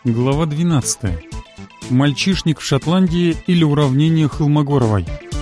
Глава 12. Мальчишник в Шотландии или уравнение Холмогоровой.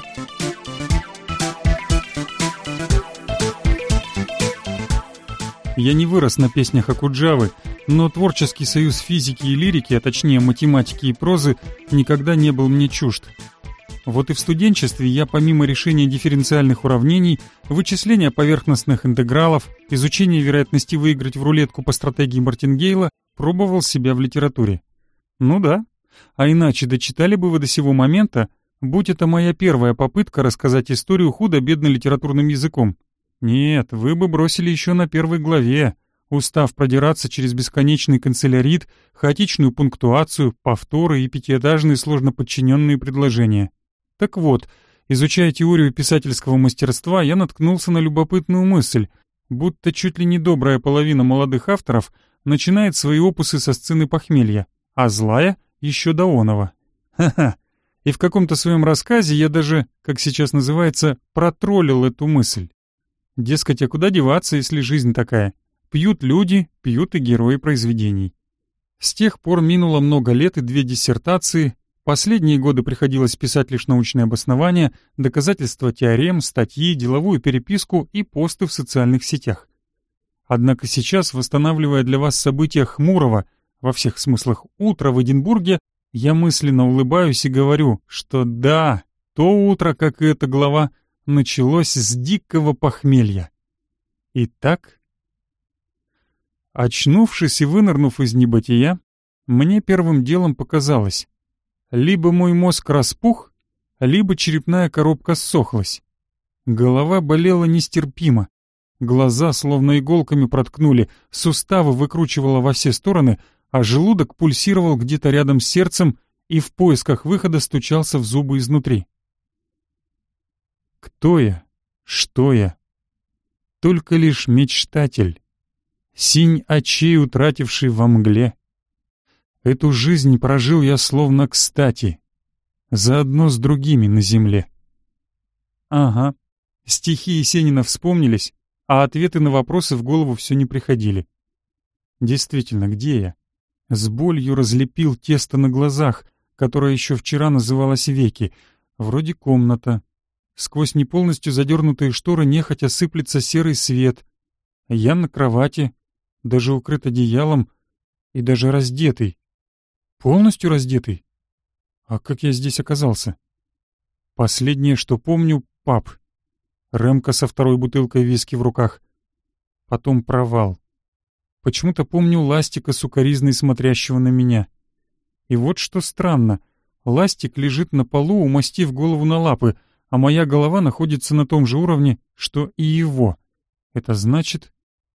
Я не вырос на песнях Окуджавы, но творческий союз физики и лирики, а точнее математики и прозы, никогда не был мне чужд. Вот и в студенчестве я помимо решения дифференциальных уравнений, вычисления поверхностных интегралов, изучения вероятности выиграть в рулетку по стратегии Мартингейла, пробовал себя в литературе. Ну да, а иначе дочитали бы вы до сего момента, будь это моя первая попытка рассказать историю худо-бедно литературным языком. Нет, вы бы бросили еще на первой главе, устав продираться через бесконечный канцелярит, хаотичную пунктуацию, повторы и пятиэтажные сложно подчиненные предложения. Так вот, изучая теорию писательского мастерства, я наткнулся на любопытную мысль, будто чуть ли не добрая половина молодых авторов начинает свои опусы со сцены похмелья, а злая еще до оного. Ха-ха. И в каком-то своем рассказе я даже, как сейчас называется, протроллил эту мысль. Дескать, а куда деваться, если жизнь такая? Пьют люди, пьют и герои произведений. С тех пор минуло много лет и 2 диссертации. Последние годы приходилось писать лишь научные обоснования, доказательства теорем, статьи, деловую переписку и посты в социальных сетях. Однако сейчас, восстанавливая для вас события хмурого, во всех смыслах утра в Эдинбурге, я мысленно улыбаюсь и говорю, что да, то утро, как и эта глава, началось с дикого похмелья. Итак, очнувшись и вынырнув из небытия, мне первым делом показалось, либо мой мозг распух, либо черепная коробка ссохлась. Голова болела нестерпимо. Глаза словно иголками проткнули, суставы выкручивало во все стороны, а желудок пульсировал где-то рядом с сердцем и в поисках выхода стучался в зубы изнутри. Кто я? Что я? Только лишь мечтатель, синь очей утративший во мгле. Эту жизнь прожил я словно кстати, заодно с другими на земле. Ага, стихи Есенина вспомнились, а ответы на вопросы в голову все не приходили. Действительно, где я? С болью разлепил тесто на глазах, которое еще вчера называлось веки. Вроде комната. Сквозь не полностью задернутые шторы нехотя сыплется серый свет. Я на кровати, даже укрыт одеялом и даже раздетый. Полностью раздетый? А как я здесь оказался? Последнее, что помню, паб. Рэмка со 2-й бутылкой виски в руках. Потом провал. Почему-то помню Ластика сукоризной смотрящего на меня. И вот что странно. Ластик лежит на полу, умастив голову на лапы, а моя голова находится на том же уровне, что и его. Это значит...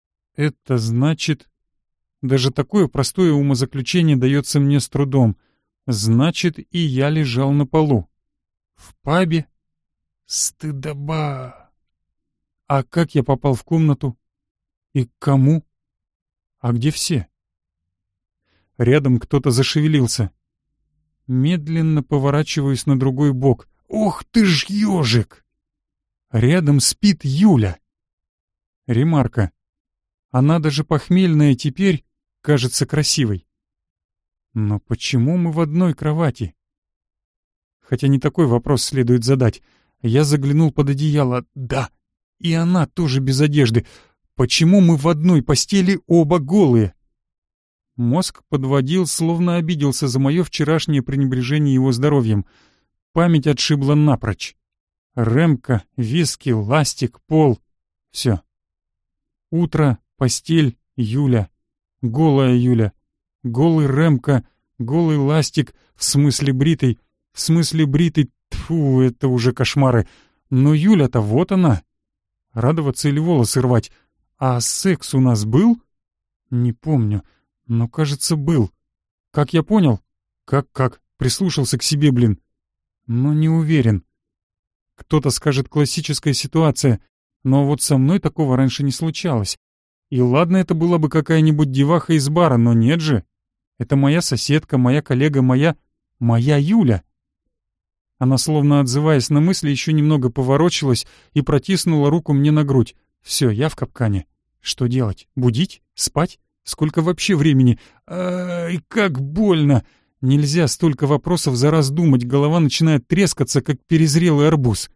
Даже такое простое умозаключение дается мне с трудом. Значит, и я лежал на полу. В пабе? Стыдоба! А как я попал в комнату? И к кому? А где все? Рядом кто-то зашевелился. Медленно поворачиваюсь на другой бок. Ох ты ж ежик! Рядом спит Юля. Ремарка. Она даже похмельная теперь кажется красивой. Но почему мы в одной кровати? Хотя не такой вопрос следует задать. Я заглянул под одеяло. Да, и она тоже без одежды. Почему мы в одной постели оба голые? Мозг подводил, словно обиделся за мое вчерашнее пренебрежение его здоровьем. Память отшибла напрочь. Рэмка, виски, ластик, пол. Все. Утро, постель, Юля. Голая Юля. Голый Рэмка, голый ластик, в смысле бритый. Тьфу, это уже кошмары. Но Юля-то вот она. Радоваться или волосы рвать? А секс у нас был? Не помню, но, кажется, был. Как я понял? Как? Прислушался к себе, блин. Но не уверен. Кто-то скажет, классическая ситуация, но вот со мной такого раньше не случалось. И ладно, это была бы какая-нибудь деваха из бара, но нет же. Это моя соседка, моя коллега, моя Юля. Она, словно отзываясь на мысли, еще немного поворочилась и протиснула руку мне на грудь. Все, я в капкане. Что делать? Будить? Спать? Сколько вообще времени? Ай, как больно! Нельзя столько вопросов за раз думать, голова начинает трескаться, как перезрелый арбуз.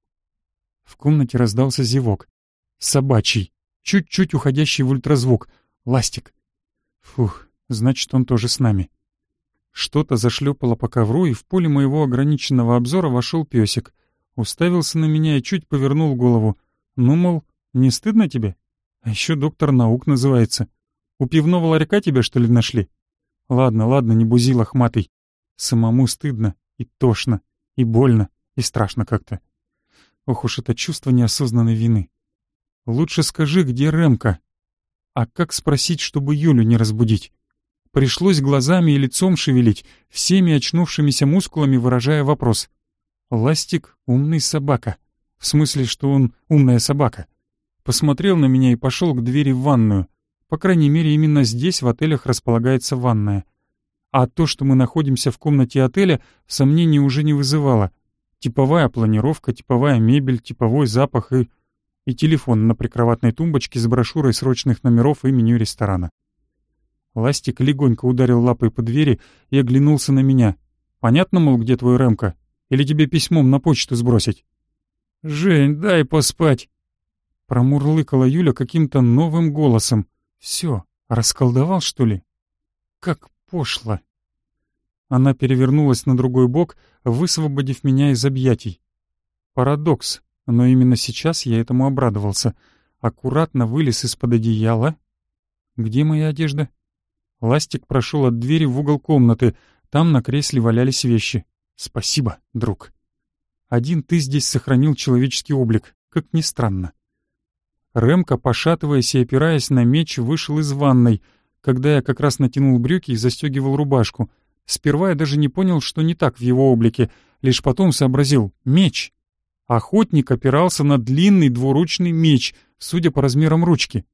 В комнате раздался зевок. Собачий, чуть-чуть уходящий в ультразвук. Ластик. Фух, значит, он тоже с нами. Что-то зашлепало по ковру, и в поле моего ограниченного обзора вошел песик. Уставился на меня и чуть повернул голову. Ну, мол, не стыдно тебе? А еще доктор наук называется. У пивного ларька тебя, что ли, нашли? Ладно, ладно, не бузи, лохматый. Самому стыдно, и тошно, и больно, и страшно как-то. Ох уж это чувство неосознанной вины. Лучше скажи, где Рэмка? А как спросить, чтобы Юлю не разбудить? Пришлось глазами и лицом шевелить, всеми очнувшимися мускулами выражая вопрос. Ластик — умный собака. В смысле, что он умная собака. Посмотрел на меня и пошел к двери в ванную. По крайней мере, именно здесь в отелях располагается ванная. А то, что мы находимся в комнате отеля, сомнений уже не вызывало. Типовая планировка, типовая мебель, типовой запах и телефон на прикроватной тумбочке с брошюрой срочных номеров и меню ресторана. Ластик легонько ударил лапой по двери и оглянулся на меня. «Понятно, мол, где твой Рэмка? Или тебе письмом на почту сбросить?» «Жень, дай поспать!» Промурлыкала Юля каким-то новым голосом. «Все, расколдовал, что ли?» «Как пошло!» Она перевернулась на другой бок, высвободив меня из объятий. Парадокс, но именно сейчас я этому обрадовался. Аккуратно вылез из-под одеяла. «Где моя одежда?» Ластик прошел от двери в угол комнаты. Там на кресле валялись вещи. «Спасибо, друг. Один ты здесь сохранил человеческий облик, как ни странно». Рэмка, пошатываясь и опираясь на меч, вышел из ванной, когда я как раз натянул брюки и застегивал рубашку. Сперва я даже не понял, что не так в его облике, лишь потом сообразил — меч. Охотник опирался на длинный двуручный меч, судя по размерам ручки.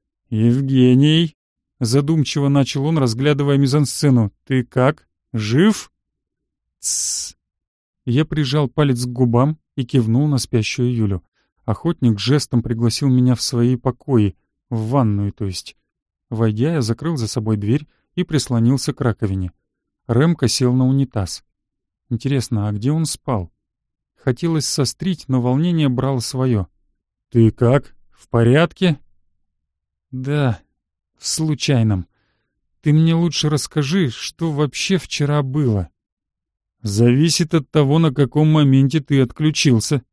«Евгений», — задумчиво начал он, разглядывая мизансцену, — «ты как? Жив?» «Тссс». Я прижал палец к губам и кивнул на спящую Юлю. Охотник жестом пригласил меня в свои покои, в ванную, то есть. Войдя, я закрыл за собой дверь и прислонился к раковине. Рэмка сел на унитаз. Интересно, а где он спал? Хотелось сострить, но волнение брало свое. «Ты как? В порядке?» «Да, в случайном. Ты мне лучше расскажи, что вообще вчера было». «Зависит от того, на каком моменте ты отключился».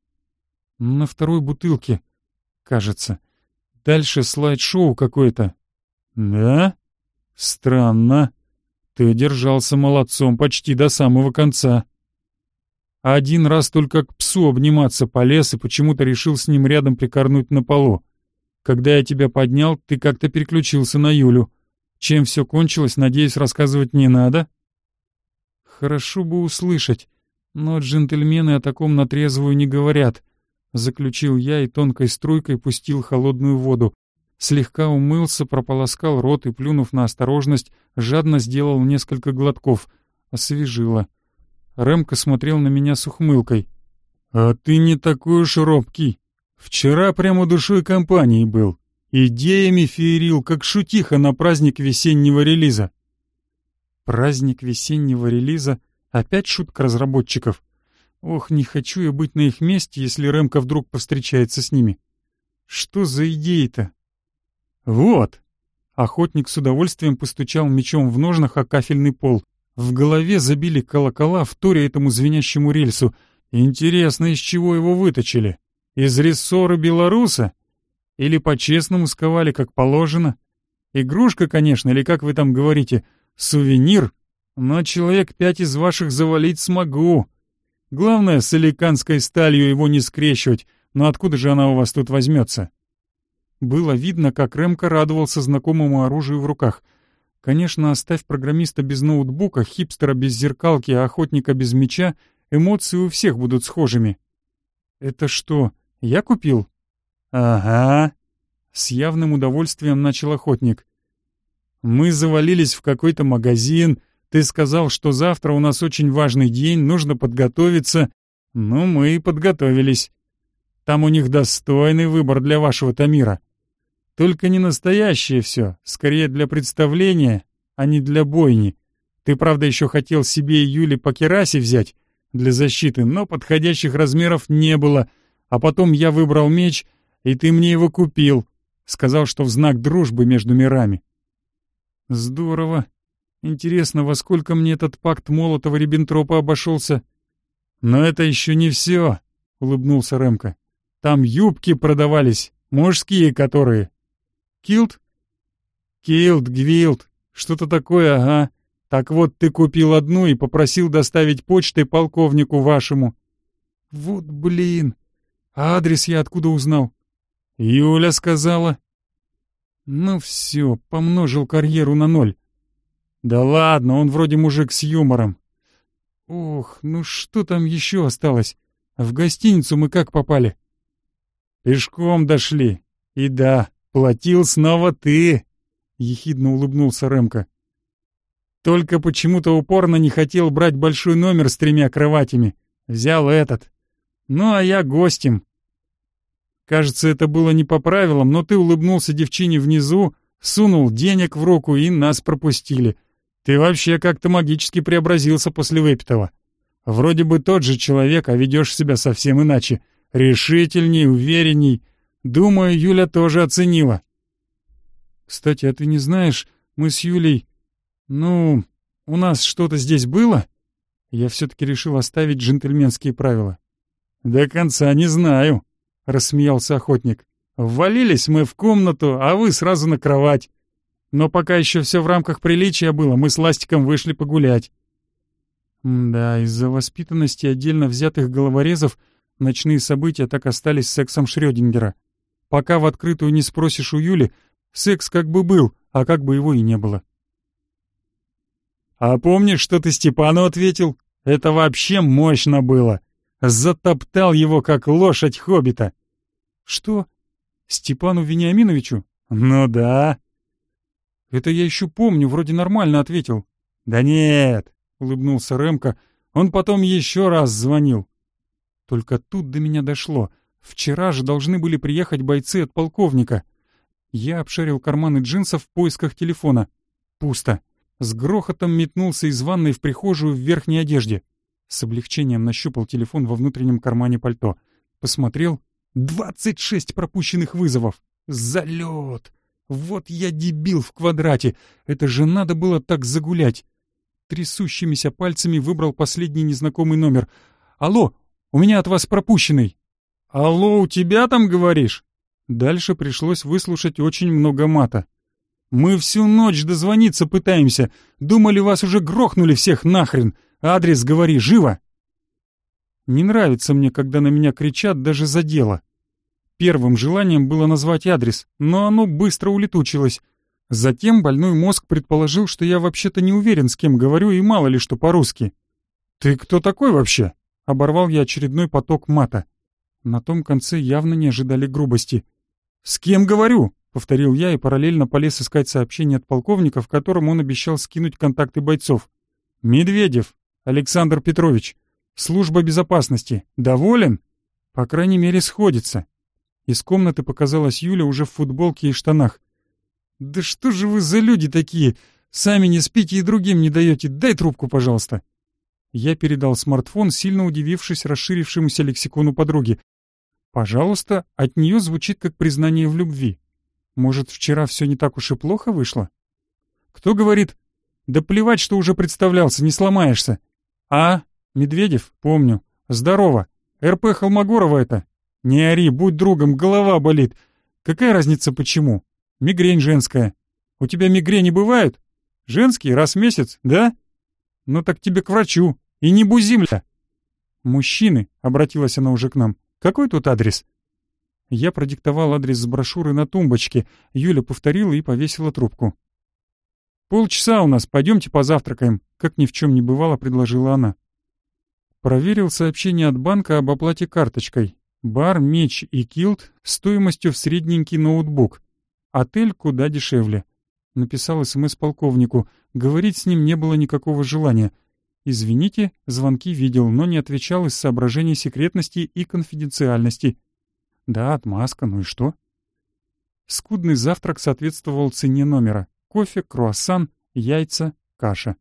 «На второй бутылке, кажется. Дальше слайд-шоу какое-то». «Да? Странно. Ты держался молодцом почти до самого конца. Один раз только к псу обниматься полез и почему-то решил с ним рядом прикорнуть на полу. Когда я тебя поднял, ты как-то переключился на Юлю. Чем все кончилось, надеюсь, рассказывать не надо?» «Хорошо бы услышать, но джентльмены о таком на трезвую не говорят», — заключил я и тонкой струйкой пустил холодную воду. Слегка умылся, прополоскал рот и, плюнув на осторожность, жадно сделал несколько глотков. Освежило. Рэмка смотрел на меня с ухмылкой. «А ты не такой уж робкий. Вчера прямо душой компании был. Идеями феерил, как шутиха на праздник весеннего релиза». «Праздник весеннего релиза? Опять шутка разработчиков? Ох, не хочу я быть на их месте, если Рэмка вдруг повстречается с ними. Что за идеи-то?» «Вот!» Охотник с удовольствием постучал мечом в ножнах о кафельный пол. В голове забили колокола, вторя этому звенящему рельсу. Интересно, из чего его выточили? Из рессора белоруса? Или по-честному сковали, как положено? Игрушка, конечно, или как вы там говорите, сувенир? Но человек 5 из ваших завалить смогу. Главное, с силиканской сталью его не скрещивать, но откуда же она у вас тут возьмется?» Было видно, как Рэмка радовался знакомому оружию в руках. Конечно, оставь программиста без ноутбука, хипстера без зеркалки, а охотника без меча, эмоции у всех будут схожими. «Это что, я купил?» «Ага», — с явным удовольствием начал охотник. «Мы завалились в какой-то магазин, ты сказал, что завтра у нас очень важный день, нужно подготовиться. Ну, мы и подготовились. Там у них достойный выбор для вашего Тамира. Только не настоящее все, скорее для представления, а не для бойни. Ты, правда, еще хотел себе и Юле по керасе взять для защиты, но подходящих размеров не было. А потом я выбрал меч, и ты мне его купил. Сказал, что в знак дружбы между мирами. Здорово. Интересно, во сколько мне этот пакт Молотова-Риббентропа обошелся? Но это еще не все, улыбнулся Рэмко. Там юбки продавались, мужские которые. Килт? Килт, гвилт, что-то такое, ага. Так вот, ты купил одну и попросил доставить почтой полковнику вашему. Вот блин. А адрес я откуда узнал? Юля сказала. Ну все, помножил карьеру на 0. Да ладно, он вроде мужик с юмором. Ох, ну что там еще осталось? В гостиницу мы как попали? Пешком дошли. И да, платил снова ты, ехидно улыбнулся Рэмко. Только почему-то упорно не хотел брать большой номер с 3 кроватями. Взял этот. Ну, а я гостем. Кажется, это было не по правилам, но ты улыбнулся девчине внизу, сунул денег в руку и нас пропустили. Ты вообще как-то магически преобразился после выпитого. Вроде бы тот же человек, а ведешь себя совсем иначе. Решительней, уверенней. Думаю, Юля тоже оценила. Кстати, а ты не знаешь, мы с Юлей... Ну, у нас что-то здесь было? Я все-таки решил оставить джентльменские правила. До конца не знаю, рассмеялся охотник. Ввалились мы в комнату, а вы сразу на кровать. Но пока еще все в рамках приличия было, мы с Ластиком вышли погулять. Да, из-за воспитанности отдельно взятых головорезов ночные события так остались сексом Шрёдингера. Пока в открытую не спросишь у Юли, секс как бы был, а как бы его и не было. А помнишь, что ты Степану ответил? Это вообще мощно было. Затоптал его, как лошадь хоббита. Что? Степану Вениаминовичу? Ну да. Это я еще помню, вроде нормально ответил. Да нет, улыбнулся Рэмко. Он потом еще раз звонил. Только тут до меня дошло. Вчера же должны были приехать бойцы от полковника. Я обшарил карманы джинсов в поисках телефона. Пусто. С грохотом метнулся из ванной в прихожую в верхней одежде. С облегчением нащупал телефон во внутреннем кармане пальто. Посмотрел. 26 пропущенных вызовов. Залет! Вот я дебил в квадрате. Это же надо было так загулять. Трясущимися пальцами выбрал последний незнакомый номер. «Алло, у меня от вас пропущенный». «Алло, у тебя там, говоришь?» Дальше пришлось выслушать очень много мата. «Мы всю ночь дозвониться пытаемся. Думали, вас уже грохнули всех нахрен. Адрес говори, живо!» Не нравится мне, когда на меня кричат даже за дело. Первым желанием было назвать адрес, но оно быстро улетучилось. Затем больной мозг предположил, что я вообще-то не уверен, с кем говорю, и мало ли что по-русски. «Ты кто такой вообще?» — оборвал я очередной поток мата. На том конце явно не ожидали грубости. «С кем говорю?» — повторил я и параллельно полез искать сообщение от полковника, в котором он обещал скинуть контакты бойцов. «Медведев Александр Петрович. Служба безопасности. Доволен?» «По крайней мере, сходится». Из комнаты показалась Юля уже в футболке и штанах. «Да что же вы за люди такие? Сами не спите и другим не даете. Дай трубку, пожалуйста». Я передал смартфон, сильно удивившись расширившемуся лексикону подруги. «Пожалуйста» от нее звучит как признание в любви. Может, вчера все не так уж и плохо вышло? Кто говорит? Да плевать, что уже представлялся, не сломаешься. А, Медведев, помню. Здорово. РП Холмогорова это. Не ори, будь другом, голова болит. Какая разница почему? Мигрень женская. У тебя мигрени бывают? Женские, раз в месяц, да? Ну так тебе к врачу. И не бузимля. Мужчины, обратилась она уже к нам. Какой тут адрес? Я продиктовал адрес с брошюры на тумбочке. Юля повторила и повесила трубку. «Полчаса у нас, пойдемте позавтракаем», — как ни в чем не бывало, предложила она. Проверил сообщение от банка об оплате карточкой. Бар, меч и килт стоимостью в средненький ноутбук. Отель куда дешевле. Написал СМС полковнику. Говорить с ним не было никакого желания. Извините, звонки видел, но не отвечал из соображений секретности и конфиденциальности. Да, отмазка, ну и что? Скудный завтрак соответствовал цене номера. Кофе, круассан, яйца, каша.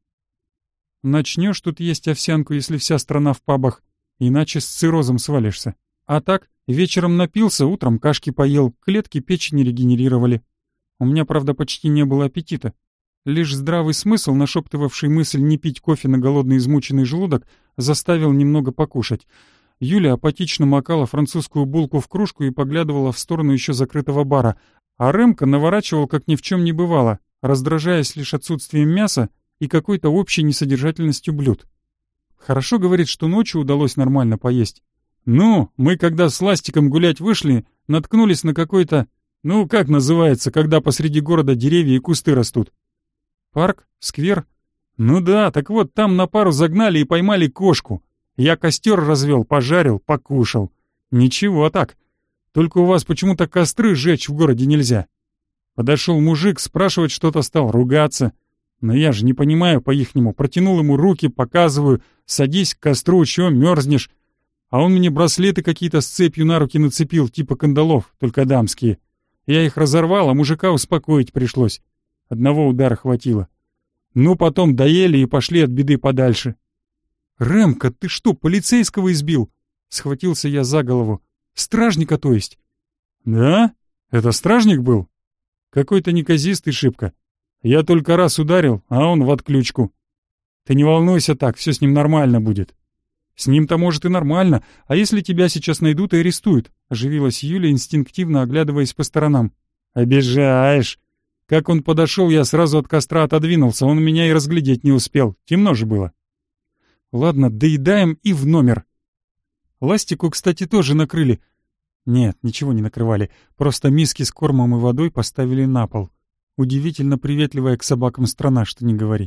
Начнешь тут есть овсянку, если вся страна в пабах, иначе с циррозом свалишься. А так, вечером напился, утром кашки поел, клетки печени регенерировали. У меня, правда, почти не было аппетита. Лишь здравый смысл, нашептывавший мысль не пить кофе на голодный измученный желудок, заставил немного покушать. Юля апатично макала французскую булку в кружку и поглядывала в сторону еще закрытого бара, а Рэмка наворачивал, как ни в чем не бывало, раздражаясь лишь отсутствием мяса и какой-то общей несодержательностью блюд. Хорошо, говорит, что ночью удалось нормально поесть. Ну, мы когда с Ластиком гулять вышли, наткнулись на какой-то... Ну, как называется, когда посреди города деревья и кусты растут? Парк? Сквер? Ну да, так вот, там на пару загнали и поймали кошку. Я костер развел, пожарил, покушал. Ничего так. Только у вас почему-то костры жечь в городе нельзя. Подошел мужик, спрашивать что-то стал, ругаться. Но я же не понимаю по-ихнему. Протянул ему руки, показываю. Садись к костру, чего мерзнешь? А он мне браслеты какие-то с цепью на руки нацепил, типа кандалов, только дамские. Я их разорвал, а мужика успокоить пришлось. Одного удара хватило. Ну, потом доели и пошли от беды подальше. «Рэмка, ты что, полицейского избил?» Схватился я за голову. «Стражника, то есть?» «Да? Это стражник был?» «Какой-то неказистый шибко. Я только раз ударил, а он в отключку. Ты не волнуйся так, все с ним нормально будет». «С ним-то, может, и нормально, а если тебя сейчас найдут и арестуют?» Оживилась Юля, инстинктивно оглядываясь по сторонам. «Обижаешь. Как он подошел, я сразу от костра отодвинулся, он меня и разглядеть не успел, темно же было». «Ладно, доедаем и в номер». Ластику, кстати, тоже накрыли. Нет, ничего не накрывали, просто миски с кормом и водой поставили на пол. Удивительно приветливая к собакам страна, что не говори.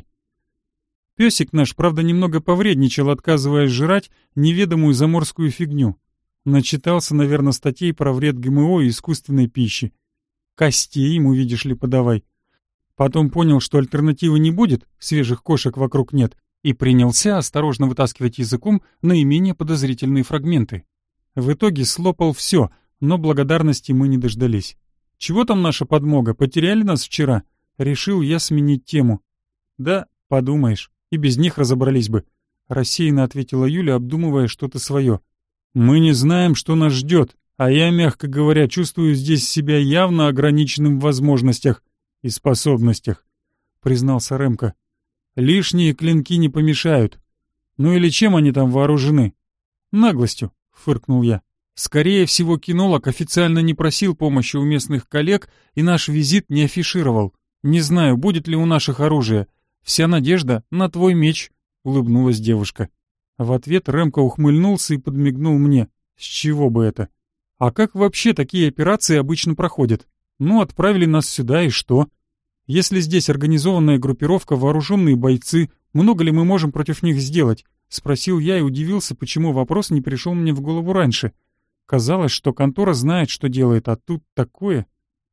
Песик наш, правда, немного повредничал, отказываясь жрать неведомую заморскую фигню. Начитался, наверное, статей про вред ГМО и искусственной пищи. Костей ему, видишь ли, подавай. Потом понял, что альтернативы не будет, свежих кошек вокруг нет, и принялся осторожно вытаскивать языком наименее подозрительные фрагменты. В итоге слопал все, но благодарности мы не дождались. «Чего там наша подмога? Потеряли нас вчера?» Решил я сменить тему. «Да, подумаешь, и без них разобрались бы», — рассеянно ответила Юля, обдумывая что-то свое. «Мы не знаем, что нас ждет, а я, мягко говоря, чувствую здесь себя явно ограниченным в возможностях и способностях», — признался Рэмка. «Лишние клинки не помешают. Ну или чем они там вооружены?» «Наглостью», — фыркнул я. «Скорее всего, кинолог официально не просил помощи у местных коллег и наш визит не афишировал. Не знаю, будет ли у наших оружие. Вся надежда на твой меч», — улыбнулась девушка. В ответ Рэмко ухмыльнулся и подмигнул мне. «С чего бы это? А как вообще такие операции обычно проходят? Ну, отправили нас сюда, и что? Если здесь организованная группировка, вооруженные бойцы, много ли мы можем против них сделать?» — спросил я и удивился, почему вопрос не пришел мне в голову раньше. Казалось, что контора знает, что делает, а тут такое.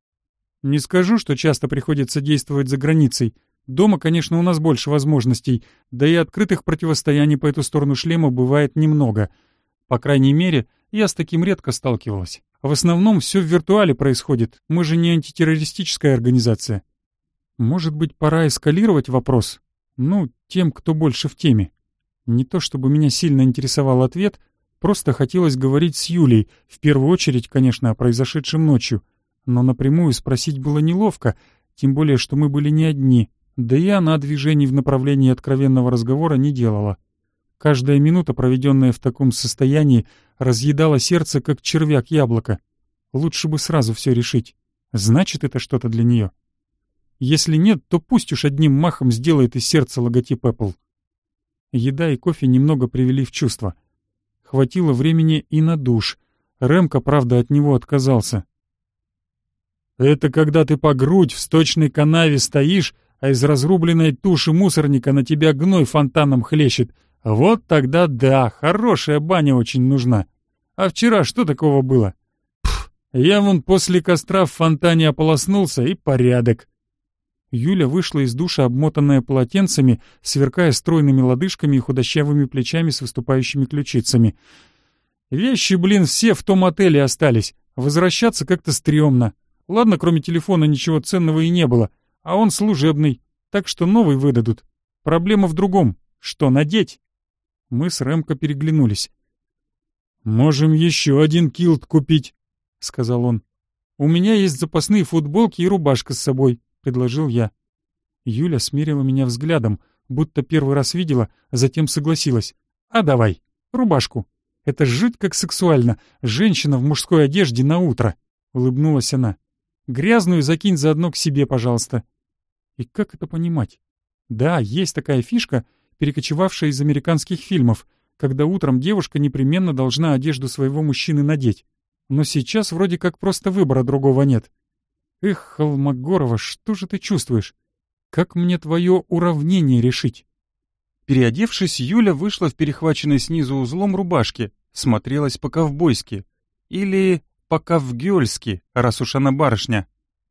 Не скажу, что часто приходится действовать за границей. Дома, конечно, у нас больше возможностей, да и открытых противостояний по эту сторону шлема бывает немного. По крайней мере, я с таким редко сталкивалась. В основном все в виртуале происходит, мы же не антитеррористическая организация. Может быть, пора эскалировать вопрос? Ну, тем, кто больше в теме. Не то чтобы меня сильно интересовал ответ, просто хотелось говорить с Юлей, в первую очередь, конечно, о произошедшем ночью. Но напрямую спросить было неловко, тем более, что мы были не одни, да и она движений в направлении откровенного разговора не делала. Каждая минута, проведенная в таком состоянии, разъедала сердце, как червяк яблоко. Лучше бы сразу все решить. Значит, это что-то для нее. Если нет, то пусть уж одним махом сделает из сердца логотип Apple. Еда и кофе немного привели в чувство. Хватило времени и на душ. Рэмко, правда, от него отказался. «Это когда ты по грудь в сточной канаве стоишь, а из разрубленной туши мусорника на тебя гной фонтаном хлещет. Вот тогда да, хорошая баня очень нужна. А вчера что такого было? Пф, я вон после костра в фонтане ополоснулся, и порядок». Юля вышла из душа, обмотанная полотенцами, сверкая стройными лодыжками и худощавыми плечами с выступающими ключицами. «Вещи, блин, все в том отеле остались. Возвращаться как-то стрёмно. Ладно, кроме телефона ничего ценного и не было, а он служебный, так что новый выдадут. Проблема в другом. Что надеть?» Мы с Рэмко переглянулись. «Можем еще один килт купить», — сказал он. «У меня есть запасные футболки и рубашка с собой», — предложил я. Юля смерила меня взглядом, будто первый раз видела, а затем согласилась. «А давай, рубашку. Это жуть как сексуально. Женщина в мужской одежде на утро», — улыбнулась она. «Грязную закинь заодно к себе, пожалуйста». И как это понимать? Да, есть такая фишка, перекочевавшая из американских фильмов, когда утром девушка непременно должна одежду своего мужчины надеть. Но сейчас вроде как просто выбора другого нет. Эх, Холмогорова, что же ты чувствуешь? Как мне твое уравнение решить? Переодевшись, Юля вышла в перехваченной снизу узлом рубашке, смотрелась по-ковбойски. Или по-ковгёльски, раз уж она барышня.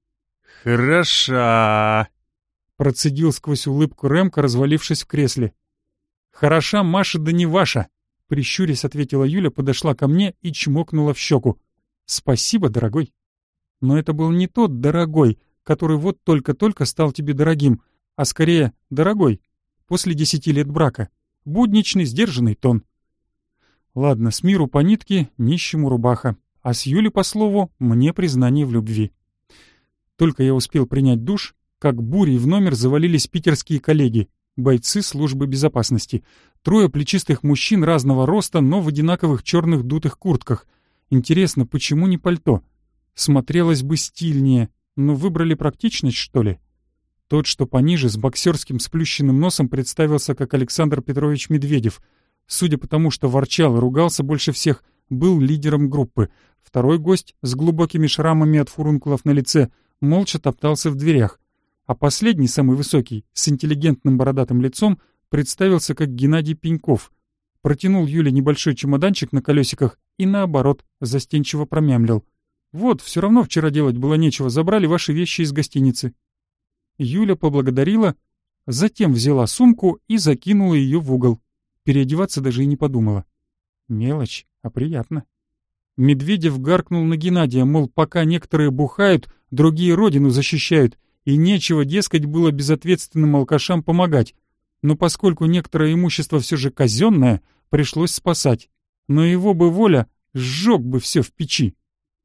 «Хороша!» — процедил сквозь улыбку Рэмко, развалившись в кресле. «Хороша, Маша, да не ваша!» — прищурясь ответила Юля, подошла ко мне и чмокнула в щеку. «Спасибо, дорогой!» Но это был не тот дорогой, который вот только-только стал тебе дорогим, а скорее дорогой, после 10 лет брака. Будничный, сдержанный тон. Ладно, с миру по нитке, нищему рубаха, а с Юлей, по слову, мне признание в любви. Только я успел принять душ, как бурей в номер завалились питерские коллеги, бойцы службы безопасности. 3 плечистых мужчин разного роста, но в одинаковых черных дутых куртках. Интересно, почему не пальто? Смотрелось бы стильнее, но выбрали практичность, что ли? Тот, что пониже, с боксерским сплющенным носом, представился как Александр Петрович Медведев. Судя по тому, что ворчал и ругался больше всех, был лидером группы. Второй гость, с глубокими шрамами от фурункулов на лице, молча топтался в дверях. А последний, самый высокий, с интеллигентным бородатым лицом, представился как Геннадий Пеньков. Протянул Юле небольшой чемоданчик на колесиках и, наоборот, застенчиво промямлил. «Вот, все равно вчера делать было нечего, забрали ваши вещи из гостиницы». Юля поблагодарила, затем взяла сумку и закинула ее в угол. Переодеваться даже и не подумала. Мелочь, а приятно. Медведев гаркнул на Геннадия, мол, пока некоторые бухают, другие родину защищают, и нечего, дескать, было безответственным алкашам помогать. Но поскольку некоторое имущество все же казенное, пришлось спасать. Но его бы воля, сжег бы все в печи.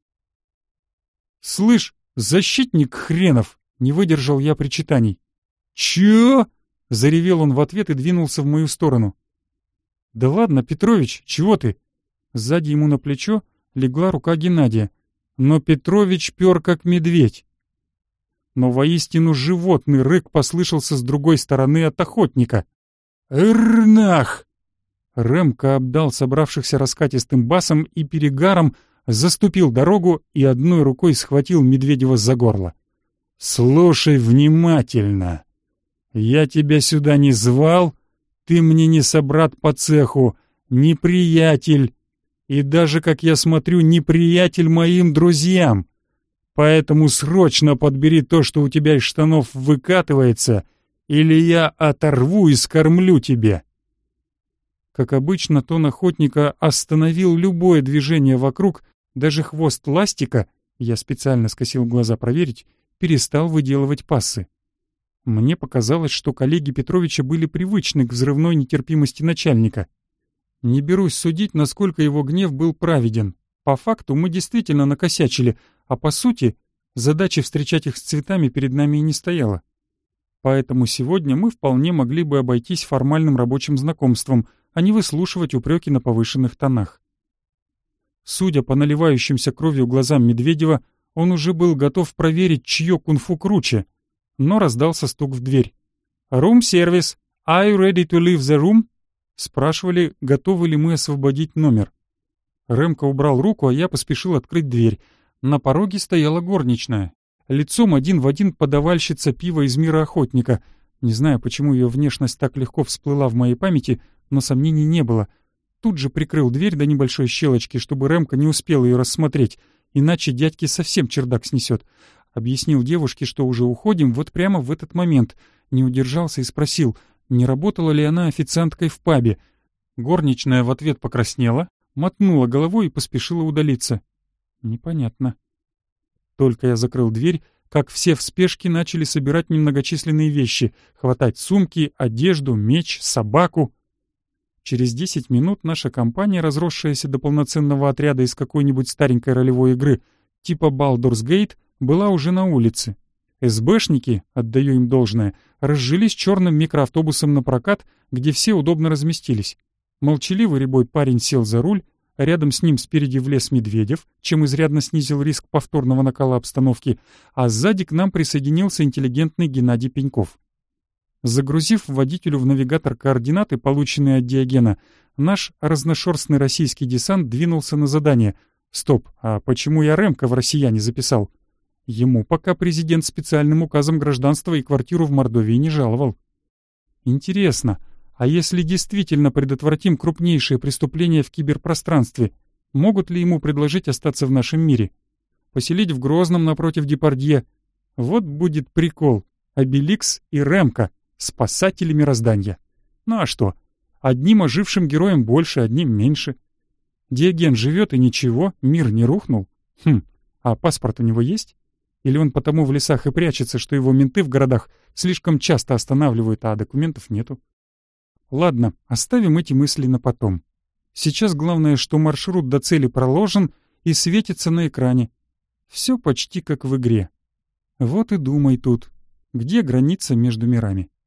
«Слышь, защитник хренов!» — не выдержал я причитаний. «Чё?» — заревел он в ответ и двинулся в мою сторону. «Да ладно, Петрович, чего ты?» Сзади ему на плечо легла рука Геннадия. Но Петрович пёр как медведь. Но воистину животный рык послышался с другой стороны от охотника. «Эрнах!» Рэмко обдал собравшихся раскатистым басом и перегаром, заступил дорогу и одной рукой схватил Медведева за горло. «Слушай внимательно. Я тебя сюда не звал, ты мне не собрат по цеху, не приятель, и даже, как я смотрю, не приятель моим друзьям. Поэтому срочно подбери то, что у тебя из штанов выкатывается, или я оторву и скормлю тебе». Как обычно, тон охотника остановил любое движение вокруг, даже хвост ластика, я специально скосил глаза проверить, перестал выделывать пассы. Мне показалось, что коллеги Петровича были привычны к взрывной нетерпимости начальника. Не берусь судить, насколько его гнев был праведен. По факту мы действительно накосячили, а по сути задачи встречать их с цветами перед нами и не стояла. Поэтому сегодня мы вполне могли бы обойтись формальным рабочим знакомством, а не выслушивать упреки на повышенных тонах. Судя по наливающимся кровью глазам Медведева, он уже был готов проверить, чье кунг-фу круче, но раздался стук в дверь. «Room service. Are you ready to leave the room?» Спрашивали, готовы ли мы освободить номер. Рэмко убрал руку, а я поспешил открыть дверь. На пороге стояла горничная. Лицом один в один подавальщица пива из мира охотника. Не знаю, почему ее внешность так легко всплыла в моей памяти, но сомнений не было. Тут же прикрыл дверь до небольшой щелочки, чтобы Рэмко не успел ее рассмотреть, иначе дядьке совсем чердак снесет. Объяснил девушке, что уже уходим вот прямо в этот момент. Не удержался и спросил, не работала ли она официанткой в пабе. Горничная в ответ покраснела, мотнула головой и поспешила удалиться. Непонятно. Только я закрыл дверь, как все в спешке начали собирать немногочисленные вещи, хватать сумки, одежду, меч, собаку. Через 10 минут наша компания, разросшаяся до полноценного отряда из какой-нибудь старенькой ролевой игры типа Baldur's Gate, была уже на улице. СБшники, отдаю им должное, разжились черным микроавтобусом на прокат, где все удобно разместились. Молчаливый рябой парень сел за руль, а рядом с ним спереди влез Медведев, чем изрядно снизил риск повторного накала обстановки, а сзади к нам присоединился интеллигентный Геннадий Пеньков. Загрузив водителю в навигатор координаты, полученные от Диогена, наш разношерстный российский десант двинулся на задание. Стоп, а почему я Рэмко в россияне записал? Ему пока президент специальным указом гражданства и квартиру в Мордовии не жаловал. Интересно, а если действительно предотвратим крупнейшие преступления в киберпространстве, могут ли ему предложить остаться в нашем мире? Поселить в Грозном напротив Депардье? Вот будет прикол. Обеликс и Рэмко, спасатели мироздания. Ну а что? Одним ожившим героям больше, одним меньше. Диоген живет и ничего, мир не рухнул. А паспорт у него есть? Или он потому в лесах и прячется, что его менты в городах слишком часто останавливают, а документов нету? Ладно, оставим эти мысли на потом. Сейчас главное, что маршрут до цели проложен и светится на экране. Все почти как в игре. Вот и думай тут, где граница между мирами.